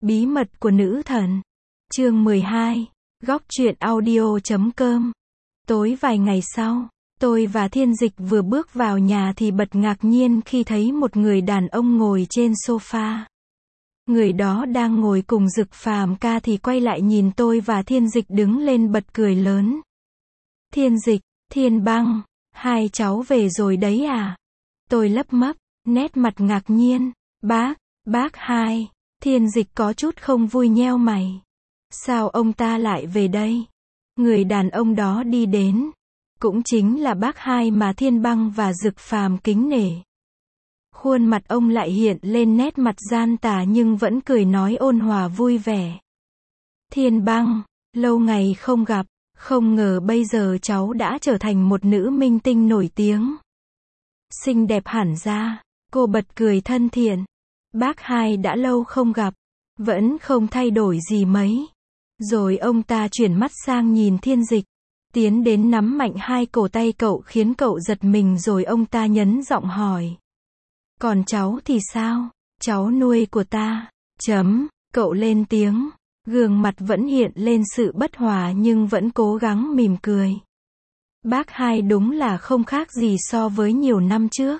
Bí mật của nữ thần. Chương 12. Góc truyện audio.com. Tối vài ngày sau, tôi và Thiên Dịch vừa bước vào nhà thì bật ngạc nhiên khi thấy một người đàn ông ngồi trên sofa. Người đó đang ngồi cùng Dực Phàm ca thì quay lại nhìn tôi và Thiên Dịch đứng lên bật cười lớn. Thiên Dịch, Thiên Băng, hai cháu về rồi đấy à? Tôi lấp mấp, nét mặt ngạc nhiên. Bác hai. Thiên Dịch có chút không vui nheo mày. Sao ông ta lại về đây? Người đàn ông đó đi đến. Cũng chính là bác hai mà Thiên Băng và Dực Phàm kính nể. Khuôn mặt ông lại hiện lên nét mặt gian tà nhưng vẫn cười nói ôn hòa vui vẻ. Thiên Băng, lâu ngày không gặp, không ngờ bây giờ cháu đã trở thành một nữ minh tinh nổi tiếng. Xinh đẹp hẳn ra, cô bật cười thân thiện. Bác hai đã lâu không gặp, vẫn không thay đổi gì mấy. Rồi ông ta chuyển mắt sang nhìn Thiên Dịch, tiến đến nắm mạnh hai cổ tay cậu khiến cậu giật mình rồi ông ta nhấn giọng hỏi. Còn cháu thì sao? Cháu nuôi của ta. Cậu lên tiếng, gương mặt vẫn hiện lên sự bất hòa nhưng vẫn cố gắng mỉm cười. Bác hai đúng là không khác gì so với nhiều năm trước.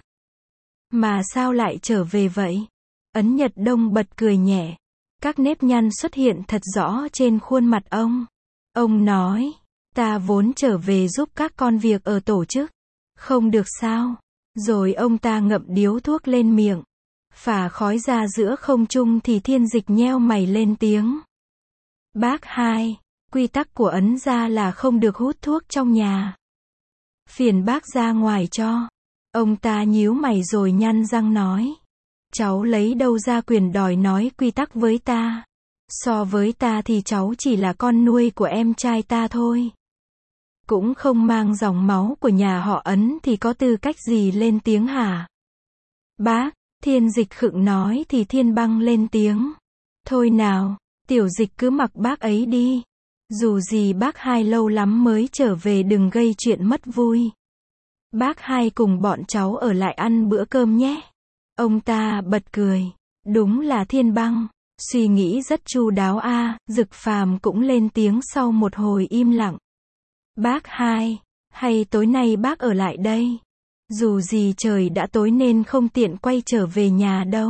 Mà sao lại trở về vậy? Ấn Nhật Đông bật cười nhẹ. Các nếp nhăn xuất hiện thật rõ trên khuôn mặt ông. Ông nói, ta vốn trở về giúp các con việc ở tổ chức. Không được sao? Rồi ông ta ngậm điếu thuốc lên miệng. Phả khói ra giữa không trung thì Thiên Dịch nheo mày lên tiếng. Bác hai, quy tắc của Ấn gia là không được hút thuốc trong nhà. Phiền bác ra ngoài cho. Ông ta nhíu mày rồi nhăn răng nói. Cháu lấy đâu ra quyền đòi nói quy tắc với ta? So với ta thì cháu chỉ là con nuôi của em trai ta thôi. Cũng không mang dòng máu của nhà họ Ấn thì có tư cách gì lên tiếng hả? Bác, Thiên Dịch khựng nói thì Thiên Băng lên tiếng. Thôi nào, Tiểu Dịch cứ mặc bác ấy đi. Dù gì bác hai lâu lắm mới trở về đừng gây chuyện mất vui. Bác hai cùng bọn cháu ở lại ăn bữa cơm nhé. Ông ta bật cười. Đúng là Thiên Băng. Suy nghĩ rất chu đáo a. Dực Phàm cũng lên tiếng sau một hồi im lặng. Bác hai, hay tối nay bác ở lại đây? Dù gì trời đã tối nên không tiện quay trở về nhà đâu.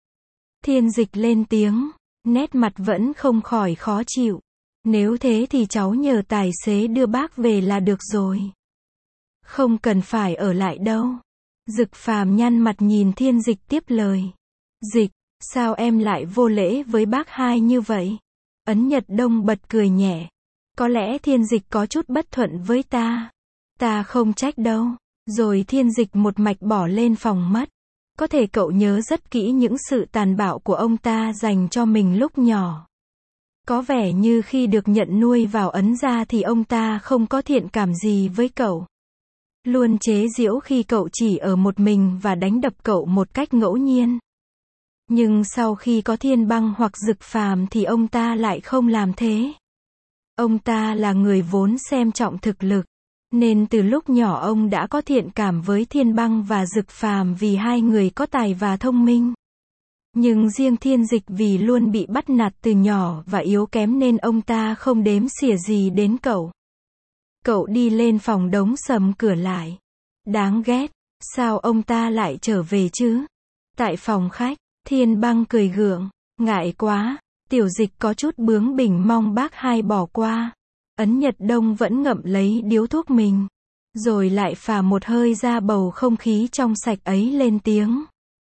Thiên Dịch lên tiếng, nét mặt vẫn không khỏi khó chịu. Nếu thế thì cháu nhờ tài xế đưa bác về là được rồi. Không cần phải ở lại đâu. Dực Phàm nhăn mặt nhìn Thiên Dịch tiếp lời. Dịch, sao em lại vô lễ với bác hai như vậy? Ấn Nhật Đông bật cười nhẹ. Có lẽ Thiên Dịch có chút bất thuận với ta. Ta không trách đâu. Rồi Thiên Dịch một mạch bỏ lên phòng mất. Có thể cậu nhớ rất kỹ những sự tàn bạo của ông ta dành cho mình lúc nhỏ. Có vẻ như khi được nhận nuôi vào Ấn gia thì ông ta không có thiện cảm gì với cậu. Luôn chế giễu khi cậu chỉ ở một mình và đánh đập cậu một cách ngẫu nhiên. Nhưng sau khi có Thiên Băng hoặc Dực Phàm thì ông ta lại không làm thế. Ông ta là người vốn xem trọng thực lực, nên từ lúc nhỏ ông đã có thiện cảm với Thiên Băng và Dực Phàm vì hai người có tài và thông minh. Nhưng riêng Thiên Dịch vì luôn bị bắt nạt từ nhỏ và yếu kém nên ông ta không đếm xỉa gì đến cậu. Cậu đi lên phòng đóng sầm cửa lại. Đáng ghét, sao ông ta lại trở về chứ? Tại phòng khách, Thiên Băng cười gượng, ngại quá. Tiểu Dịch có chút bướng bỉnh mong bác hai bỏ qua. Ấn Nhật Đông vẫn ngậm lấy điếu thuốc mình. Rồi lại phả một hơi ra bầu không khí trong sạch ấy lên tiếng.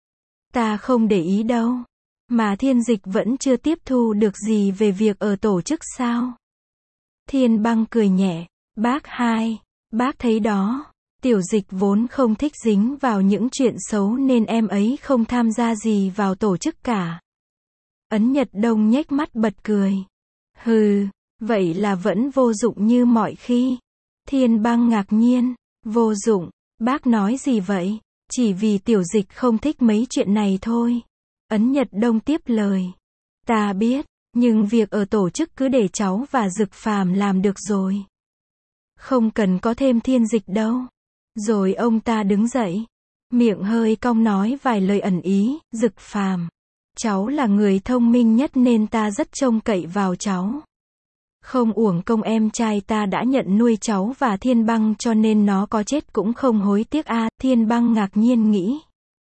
Ta không để ý đâu. Mà Thiên Dịch vẫn chưa tiếp thu được gì về việc ở tổ chức sao? Thiên Băng cười nhẹ. Bác hai, bác thấy đó. Tiểu Dịch vốn không thích dính vào những chuyện xấu nên em ấy không tham gia gì vào tổ chức cả. Ấn Nhật Đông nhếch mắt bật cười. Hừ, vậy là vẫn vô dụng như mọi khi. Thiên Băng ngạc nhiên. Vô dụng, bác nói gì vậy? Chỉ vì Tiểu Dịch không thích mấy chuyện này thôi. Ấn Nhật Đông tiếp lời. Ta biết, nhưng việc ở tổ chức cứ để cháu và Dực Phàm làm được rồi. Không cần có thêm Thiên Dịch đâu. Rồi ông ta đứng dậy. Miệng hơi cong nói vài lời ẩn ý. Dực Phàm, Cháu là người thông minh nhất nên ta rất trông cậy vào cháu. Không uổng công em trai ta đã nhận nuôi cháu và Thiên Băng cho nên nó có chết cũng không hối tiếc a. Thiên Băng ngạc nhiên nghĩ.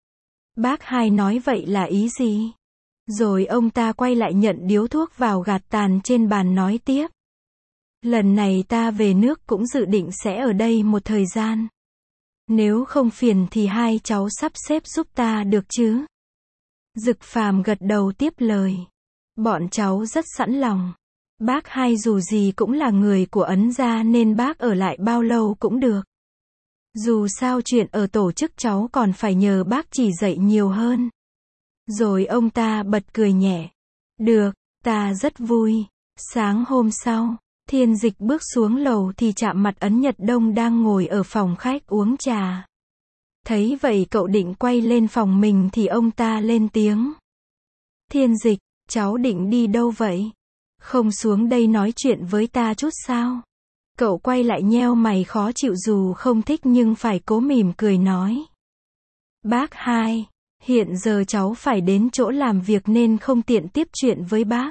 Bác Hai nói vậy là ý gì? Rồi ông ta quay lại nhận điếu thuốc vào gạt tàn trên bàn nói tiếp. Lần này ta về nước cũng dự định sẽ ở đây một thời gian. Nếu không phiền thì hai cháu sắp xếp giúp ta được chứ? Dực Phàm gật đầu tiếp lời. Bọn cháu rất sẵn lòng. Bác Hai dù gì cũng là người của Ấn gia nên bác ở lại bao lâu cũng được. Dù sao chuyện ở tổ chức cháu còn phải nhờ bác chỉ dạy nhiều hơn. Rồi ông ta bật cười nhẹ. Được, ta rất vui. Sáng hôm sau, Thiên Dịch bước xuống lầu thì chạm mặt Ấn Nhật Đông đang ngồi ở phòng khách uống trà. Thấy vậy cậu định quay lên phòng mình thì ông ta lên tiếng. Thiên Dịch, cháu định đi đâu vậy? Không xuống đây nói chuyện với ta chút sao? Cậu quay lại nheo mày khó chịu dù không thích nhưng phải cố mỉm cười nói. Bác Hai, hiện giờ cháu phải đến chỗ làm việc nên không tiện tiếp chuyện với bác.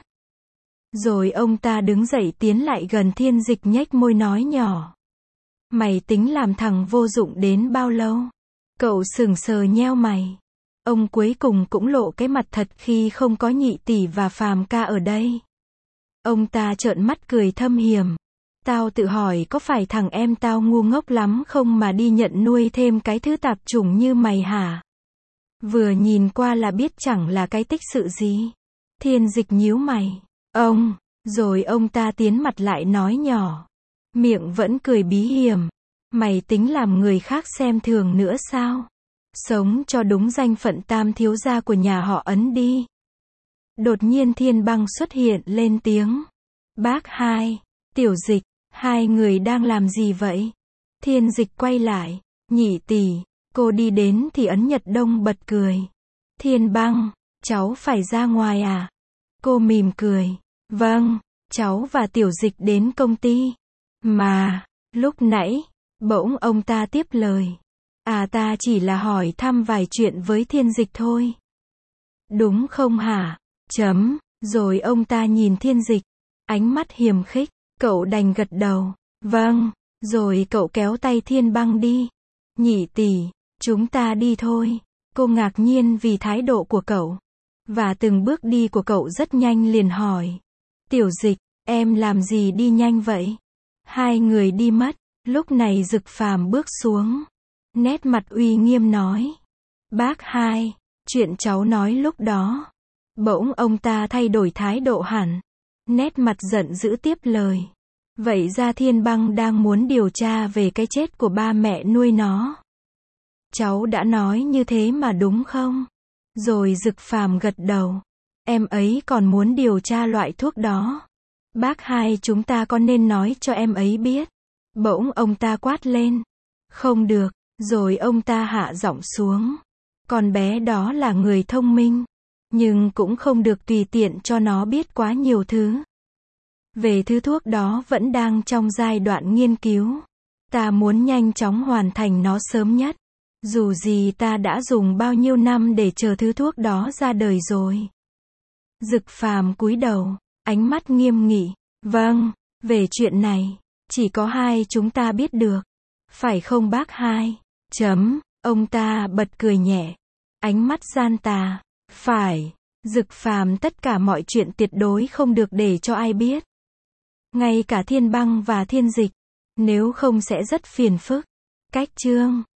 Rồi ông ta đứng dậy tiến lại gần Thiên Dịch nhếch môi nói nhỏ. Mày tính làm thằng vô dụng đến bao lâu? Cậu sững sờ nheo mày. Ông cuối cùng cũng lộ cái mặt thật khi không có Nhị tỷ và Phàm ca ở đây. Ông ta trợn mắt cười thâm hiểm. Tao tự hỏi có phải thằng em tao ngu ngốc lắm không mà đi nhận nuôi thêm cái thứ tạp chủng như mày hả? Vừa nhìn qua là biết chẳng là cái tích sự gì. Thiên Dịch nhíu mày. Ông, rồi ông ta tiến mặt lại nói nhỏ. Miệng vẫn cười bí hiểm. Mày tính làm người khác xem thường nữa sao? Sống cho đúng danh phận tam thiếu gia của nhà họ Ấn đi. Đột nhiên Thiên Băng xuất hiện lên tiếng. Bác Hai, Tiểu Dịch, hai người đang làm gì vậy? Thiên Dịch quay lại. Nhị tỷ, cô đi đến thì Ấn Nhật Đông bật cười. Thiên Băng, cháu phải ra ngoài à? Cô mỉm cười. Vâng, cháu và Tiểu Dịch đến công ty. Mà, lúc nãy, bỗng ông ta tiếp lời. À ta chỉ là hỏi thăm vài chuyện với Thiên Dịch thôi. Đúng không hả? Rồi ông ta nhìn Thiên Dịch. Ánh mắt hiềm khích. Cậu đành gật đầu. Vâng. Rồi cậu kéo tay Thiên Băng đi. Nhị tỷ, chúng ta đi thôi. Cô ngạc nhiên vì thái độ của cậu. Và từng bước đi của cậu rất nhanh liền hỏi. Tiểu Dịch, em làm gì đi nhanh vậy? Hai người đi mất. Lúc này Dực Phàm bước xuống. Nét mặt uy nghiêm nói. Bác Hai, chuyện cháu nói lúc đó. Bỗng ông ta thay đổi thái độ hẳn. Nét mặt giận dữ tiếp lời. Vậy ra Thiên Băng đang muốn điều tra về cái chết của ba mẹ nuôi nó. Cháu đã nói như thế mà đúng không? Rồi Dực Phàm gật đầu. Em ấy còn muốn điều tra loại thuốc đó. Bác Hai chúng ta có nên nói cho em ấy biết? Bỗng ông ta quát lên. Không được. Rồi ông ta hạ giọng xuống. Con bé đó là người thông minh. Nhưng cũng không được tùy tiện cho nó biết quá nhiều thứ. Về thứ thuốc đó vẫn đang trong giai đoạn nghiên cứu. Ta muốn nhanh chóng hoàn thành nó sớm nhất. Dù gì ta đã dùng bao nhiêu năm để chờ thứ thuốc đó ra đời rồi. Dực Phàm cúi đầu, ánh mắt nghiêm nghị. Vâng, về chuyện này, chỉ có hai chúng ta biết được. Phải không bác Hai? Ông ta bật cười nhẹ. Ánh mắt gian tà. Phải. Dực Phàm tất cả mọi chuyện tuyệt đối không được để cho ai biết. Ngay cả Thiên Băng và Thiên Dịch. Nếu không sẽ rất phiền phức. Cách chương